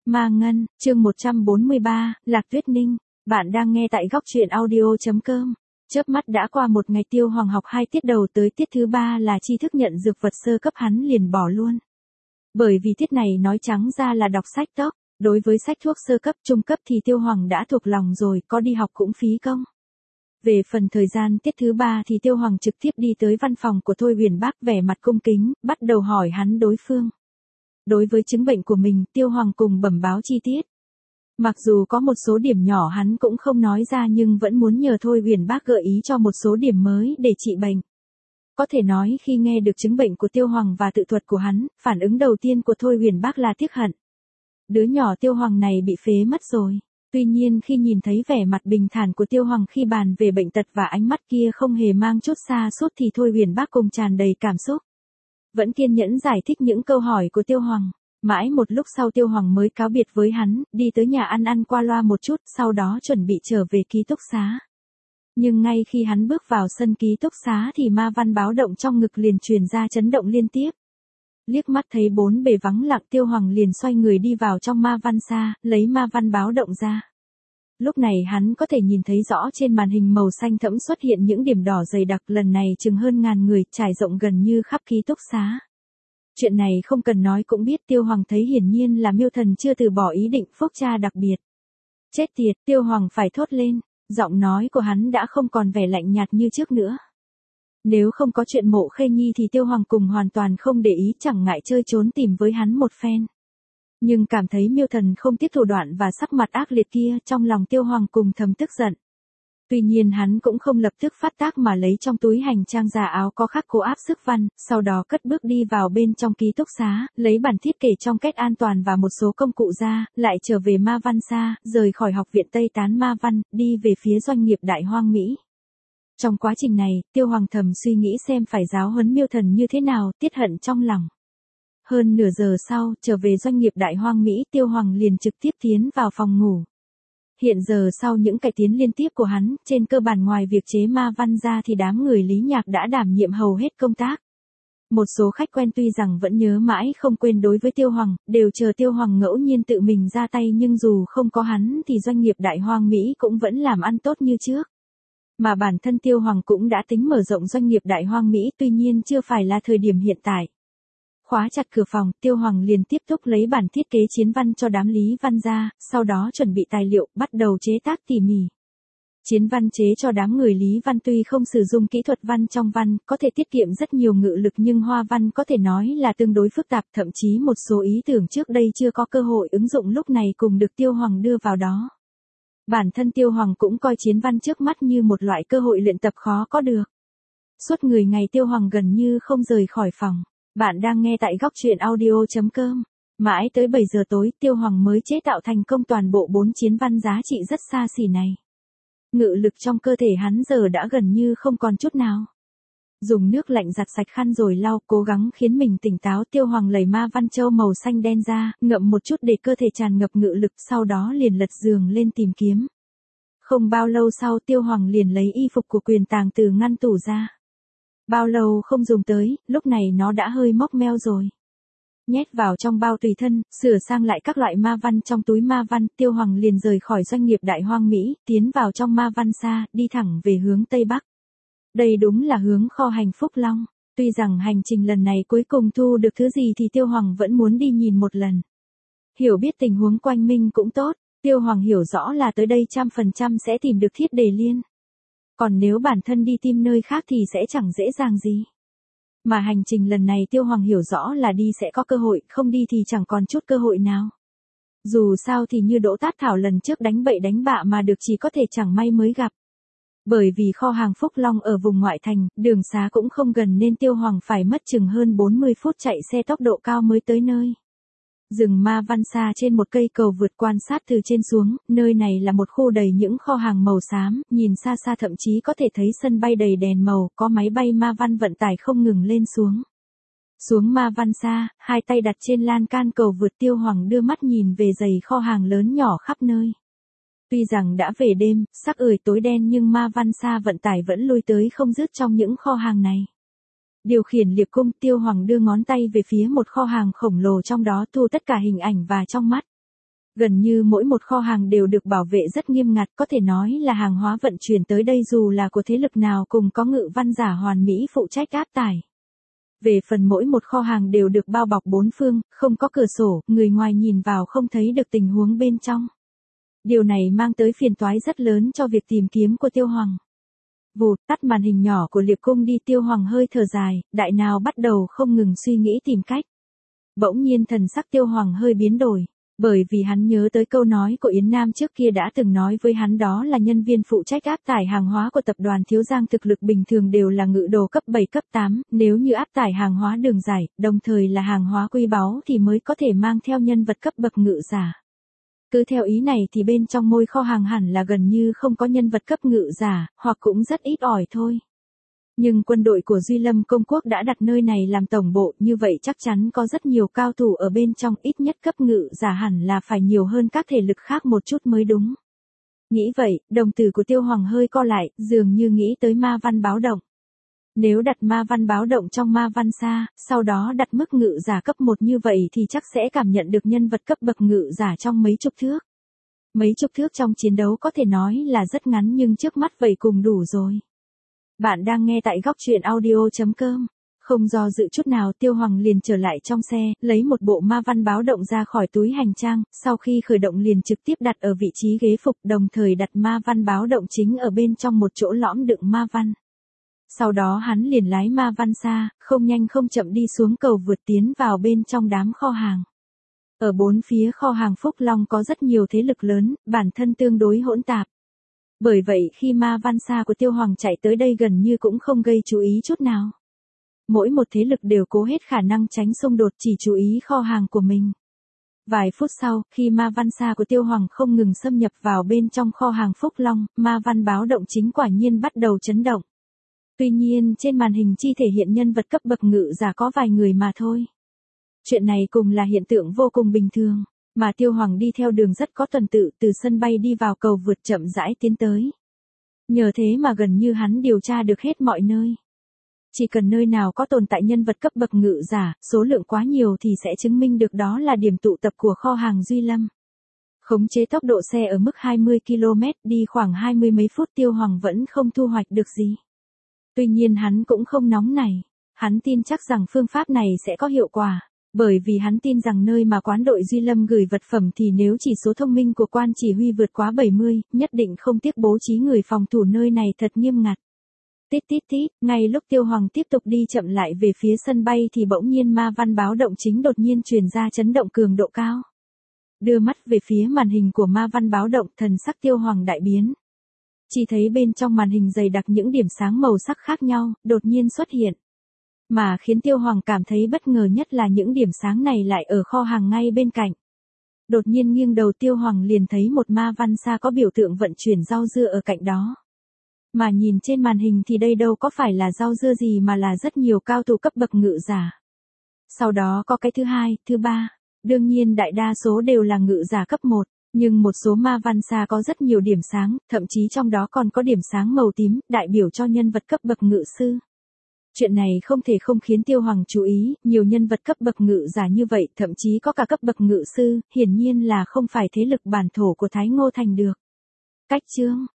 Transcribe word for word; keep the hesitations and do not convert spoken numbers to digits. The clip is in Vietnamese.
Ma Ngân, chương một trăm bốn mươi ba, Lạc Tuyết Ninh. Bạn đang nghe tại góc truyện audio chấm com. Chớp mắt đã qua một ngày, Tiêu Hoàng học hai tiết đầu, tới tiết thứ ba là tri thức nhận dược vật sơ cấp, hắn liền bỏ luôn. Bởi vì tiết này nói trắng ra là đọc sách tốc. Đối với sách thuốc sơ cấp, trung cấp thì Tiêu Hoàng đã thuộc lòng rồi, có đi học cũng phí công. Về phần thời gian tiết thứ ba thì Tiêu Hoàng trực tiếp đi tới văn phòng của Thôi Huyền Bác, vẻ mặt cung kính, bắt đầu hỏi hắn đối phương. Đối với chứng bệnh của mình, Tiêu Hoàng cùng bẩm báo chi tiết. Mặc dù có một số điểm nhỏ hắn cũng không nói ra, nhưng vẫn muốn nhờ Thôi Huyền Bác gợi ý cho một số điểm mới để trị bệnh. Có thể nói khi nghe được chứng bệnh của Tiêu Hoàng và tự thuật của hắn, phản ứng đầu tiên của Thôi Huyền Bác là tiếc hận. Đứa nhỏ Tiêu Hoàng này bị phế mất rồi. Tuy nhiên khi nhìn thấy vẻ mặt bình thản của Tiêu Hoàng khi bàn về bệnh tật và ánh mắt kia không hề mang chút xa sút thì Thôi Huyền Bác cùng tràn đầy cảm xúc. Vẫn kiên nhẫn giải thích những câu hỏi của Tiêu Hoàng. Mãi một lúc sau Tiêu Hoàng mới cáo biệt với hắn, đi tới nhà ăn ăn qua loa một chút, sau đó chuẩn bị trở về ký túc xá. Nhưng ngay khi hắn bước vào sân ký túc xá thì ma văn báo động trong ngực liền truyền ra chấn động liên tiếp. Liếc mắt thấy bốn bề vắng lặng, Tiêu Hoàng liền xoay người đi vào trong ma văn xa, lấy ma văn báo động ra. Lúc này hắn có thể nhìn thấy rõ trên màn hình màu xanh thẫm xuất hiện những điểm đỏ dày đặc, lần này chừng hơn ngàn người, trải rộng gần như khắp ký túc xá. Chuyện này không cần nói cũng biết, Tiêu Hoàng thấy hiển nhiên là Miêu Thần chưa từ bỏ ý định phúc tra đặc biệt. Chết tiệt, Tiêu Hoàng phải thốt lên, giọng nói của hắn đã không còn vẻ lạnh nhạt như trước nữa. Nếu không có chuyện Mộ Khê Nhi thì Tiêu Hoàng cùng hoàn toàn không để ý, chẳng ngại chơi trốn tìm với hắn một phen. Nhưng cảm thấy Miêu Thần không tiếc thủ đoạn và sắc mặt ác liệt kia, trong lòng Tiêu Hoàng cùng thầm tức giận. Tuy nhiên hắn cũng không lập tức phát tác mà lấy trong túi hành trang giả áo có khắc cô áp sức văn, sau đó cất bước đi vào bên trong ký túc xá, lấy bản thiết kế trong két an toàn và một số công cụ ra, lại trở về ma văn xa, rời khỏi học viện Tây Tán Ma Văn, đi về phía doanh nghiệp Đại Hoang Mỹ. Trong quá trình này, Tiêu Hoàng thầm suy nghĩ xem phải giáo huấn Miêu Thần như thế nào, tiết hận trong lòng. Hơn nửa giờ sau, trở về doanh nghiệp Đại Hoang Mỹ, Tiêu Hoàng liền trực tiếp tiến vào phòng ngủ. Hiện giờ sau những cải tiến liên tiếp của hắn, trên cơ bản ngoài việc chế ma văn ra thì đám người Lý Nhạc đã đảm nhiệm hầu hết công tác. Một số khách quen tuy rằng vẫn nhớ mãi không quên đối với Tiêu Hoàng, đều chờ Tiêu Hoàng ngẫu nhiên tự mình ra tay, nhưng dù không có hắn thì doanh nghiệp Đại Hoang Mỹ cũng vẫn làm ăn tốt như trước. Mà bản thân Tiêu Hoàng cũng đã tính mở rộng doanh nghiệp Đại Hoang Mỹ, tuy nhiên chưa phải là thời điểm hiện tại. Khóa chặt cửa phòng, Tiêu Hoàng liền tiếp tục lấy bản thiết kế chiến văn cho đám Lý Văn ra, sau đó chuẩn bị tài liệu, bắt đầu chế tác tỉ mỉ. Chiến văn chế cho đám người Lý Văn tuy không sử dụng kỹ thuật văn trong văn, có thể tiết kiệm rất nhiều ngự lực, nhưng hoa văn có thể nói là tương đối phức tạp, thậm chí một số ý tưởng trước đây chưa có cơ hội ứng dụng lúc này cùng được Tiêu Hoàng đưa vào đó. Bản thân Tiêu Hoàng cũng coi chiến văn trước mắt như một loại cơ hội luyện tập khó có được. Suốt mười ngày Tiêu Hoàng gần như không rời khỏi phòng. Bạn đang nghe tại góc truyện audio chấm com. Mãi tới bảy giờ tối, Tiêu Hoàng mới chế tạo thành công toàn bộ bốn chiến văn giá trị rất xa xỉ này. Ngự lực trong cơ thể hắn giờ đã gần như không còn chút nào. Dùng nước lạnh giặt sạch khăn rồi lau, cố gắng khiến mình tỉnh táo, Tiêu Hoàng lấy ma văn châu màu xanh đen ra, ngậm một chút để cơ thể tràn ngập ngự lực, sau đó liền lật giường lên tìm kiếm. Không bao lâu sau, Tiêu Hoàng liền lấy y phục của Quyền Tàng từ ngăn tủ ra. Bao lâu không dùng tới, lúc này nó đã hơi mốc meo rồi. Nhét vào trong bao tùy thân, sửa sang lại các loại ma văn trong túi ma văn, Tiêu Hoàng liền rời khỏi doanh nghiệp Đại Hoang Mỹ, tiến vào trong ma văn xa, đi thẳng về hướng Tây Bắc. Đây đúng là hướng kho hành Phúc Long. Tuy rằng hành trình lần này cuối cùng thu được thứ gì thì Tiêu Hoàng vẫn muốn đi nhìn một lần. Hiểu biết tình huống quanh mình cũng tốt, Tiêu Hoàng hiểu rõ là tới đây trăm phần trăm sẽ tìm được thiết đề liên. Còn nếu bản thân đi tìm nơi khác thì sẽ chẳng dễ dàng gì. Mà hành trình lần này Tiêu Hoàng hiểu rõ là đi sẽ có cơ hội, không đi thì chẳng còn chút cơ hội nào. Dù sao thì như Đỗ Tát Thảo lần trước đánh bậy đánh bạ mà được chỉ có thể chẳng may mới gặp. Bởi vì kho hàng Phúc Long ở vùng ngoại thành, đường xá cũng không gần nên Tiêu Hoàng phải mất chừng hơn bốn mươi phút chạy xe tốc độ cao mới tới nơi. Rừng ma văn xa trên một cây cầu vượt quan sát từ trên xuống, nơi này là một khu đầy những kho hàng màu xám, nhìn xa xa thậm chí có thể thấy sân bay đầy đèn màu, có máy bay ma văn vận tải không ngừng lên xuống. Xuống ma văn xa, hai tay đặt trên lan can cầu vượt, Tiêu Hoàng đưa mắt nhìn về dãy kho hàng lớn nhỏ khắp nơi. Tuy rằng đã về đêm, sắc ửi tối đen nhưng ma văn xa vận tải vẫn lui tới không dứt trong những kho hàng này. Điều khiển liệp cung, Tiêu Hoàng đưa ngón tay về phía một kho hàng khổng lồ trong đó, thu tất cả hình ảnh và trong mắt. Gần như mỗi một kho hàng đều được bảo vệ rất nghiêm ngặt, có thể nói là hàng hóa vận chuyển tới đây dù là của thế lực nào cùng có ngự văn giả hoàn mỹ phụ trách áp tải. Về phần mỗi một kho hàng đều được bao bọc bốn phương, không có cửa sổ, người ngoài nhìn vào không thấy được tình huống bên trong. Điều này mang tới phiền toái rất lớn cho việc tìm kiếm của Tiêu Hoàng. Vụt, tắt màn hình nhỏ của Liệp Cung đi, Tiêu Hoàng hơi thở dài, đại nào bắt đầu không ngừng suy nghĩ tìm cách. Bỗng nhiên thần sắc Tiêu Hoàng hơi biến đổi, bởi vì hắn nhớ tới câu nói của Yến Nam trước kia đã từng nói với hắn, đó là nhân viên phụ trách áp tải hàng hóa của tập đoàn Thiếu Giang thực lực bình thường đều là ngự đồ cấp bảy cấp tám, nếu như áp tải hàng hóa đường dài, đồng thời là hàng hóa quý báu thì mới có thể mang theo nhân vật cấp bậc ngự giả. Cứ theo ý này thì bên trong môi kho hàng hẳn là gần như không có nhân vật cấp ngự giả, hoặc cũng rất ít ỏi thôi. Nhưng quân đội của Duy Lâm Công Quốc đã đặt nơi này làm tổng bộ, như vậy chắc chắn có rất nhiều cao thủ ở bên trong, ít nhất cấp ngự giả hẳn là phải nhiều hơn các thể lực khác một chút mới đúng. Nghĩ vậy, đồng tử của Tiêu Hoàng hơi co lại, dường như nghĩ tới ma văn báo động. Nếu đặt ma văn báo động trong ma văn xa, sau đó đặt mức ngự giả cấp một như vậy thì chắc sẽ cảm nhận được nhân vật cấp bậc ngự giả trong mấy chục thước. Mấy chục thước trong chiến đấu có thể nói là rất ngắn nhưng trước mắt vậy cùng đủ rồi. Bạn đang nghe tại góc truyện audio chấm com. Không do dự chút nào, Tiêu Hoàng liền trở lại trong xe, lấy một bộ ma văn báo động ra khỏi túi hành trang, sau khi khởi động liền trực tiếp đặt ở vị trí ghế phục, đồng thời đặt ma văn báo động chính ở bên trong một chỗ lõm đựng ma văn. Sau đó hắn liền lái ma văn xa, không nhanh không chậm đi xuống cầu vượt tiến vào bên trong đám kho hàng. Ở bốn phía kho hàng Phúc Long có rất nhiều thế lực lớn, bản thân tương đối hỗn tạp. Bởi vậy khi ma văn xa của Tiêu Hoàng chạy tới đây gần như cũng không gây chú ý chút nào. Mỗi một thế lực đều cố hết khả năng tránh xung đột, chỉ chú ý kho hàng của mình. Vài phút sau, khi ma văn xa của Tiêu Hoàng không ngừng xâm nhập vào bên trong kho hàng Phúc Long, ma văn báo động chính quả nhiên bắt đầu chấn động. Tuy nhiên trên màn hình chi thể hiện nhân vật cấp bậc ngự giả có vài người mà thôi. Chuyện này cùng là hiện tượng vô cùng bình thường, mà Tiêu Hoàng đi theo đường rất có tuần tự, từ sân bay đi vào cầu vượt chậm rãi tiến tới. Nhờ thế mà gần như hắn điều tra được hết mọi nơi. Chỉ cần nơi nào có tồn tại nhân vật cấp bậc ngự giả, số lượng quá nhiều thì sẽ chứng minh được đó là điểm tụ tập của kho hàng Duy Lâm. Khống chế tốc độ xe ở mức hai mươi ki lô mét, đi khoảng hai mươi mấy phút Tiêu Hoàng vẫn không thu hoạch được gì. Tuy nhiên hắn cũng không nóng nảy, hắn tin chắc rằng phương pháp này sẽ có hiệu quả, bởi vì hắn tin rằng nơi mà quán đội Duy Lâm gửi vật phẩm thì nếu chỉ số thông minh của quan chỉ huy vượt quá bảy mươi, nhất định không tiếc bố trí người phòng thủ nơi này thật nghiêm ngặt. Tít tít tít, ngay lúc Tiêu Hoàng tiếp tục đi chậm lại về phía sân bay thì bỗng nhiên ma văn báo động chính đột nhiên truyền ra chấn động cường độ cao. Đưa mắt về phía màn hình của ma văn báo động, thần sắc Tiêu Hoàng đại biến. Chỉ thấy bên trong màn hình dày đặc những điểm sáng màu sắc khác nhau, đột nhiên xuất hiện. Mà khiến Tiêu Hoàng cảm thấy bất ngờ nhất là những điểm sáng này lại ở kho hàng ngay bên cạnh. Đột nhiên nghiêng đầu Tiêu Hoàng liền thấy một ma văn xa có biểu tượng vận chuyển rau dưa ở cạnh đó. Mà nhìn trên màn hình thì đây đâu có phải là rau dưa gì mà là rất nhiều cao thủ cấp bậc ngự giả. Sau đó có cái thứ hai, thứ ba, đương nhiên đại đa số đều là ngự giả cấp một. Nhưng một số ma văn xa có rất nhiều điểm sáng, thậm chí trong đó còn có điểm sáng màu tím, đại biểu cho nhân vật cấp bậc ngự sư. Chuyện này không thể không khiến Tiêu Hoàng chú ý, nhiều nhân vật cấp bậc ngự giả như vậy, thậm chí có cả cấp bậc ngự sư, hiển nhiên là không phải thế lực bản thổ của Thái Ngô Thành được. Cách chương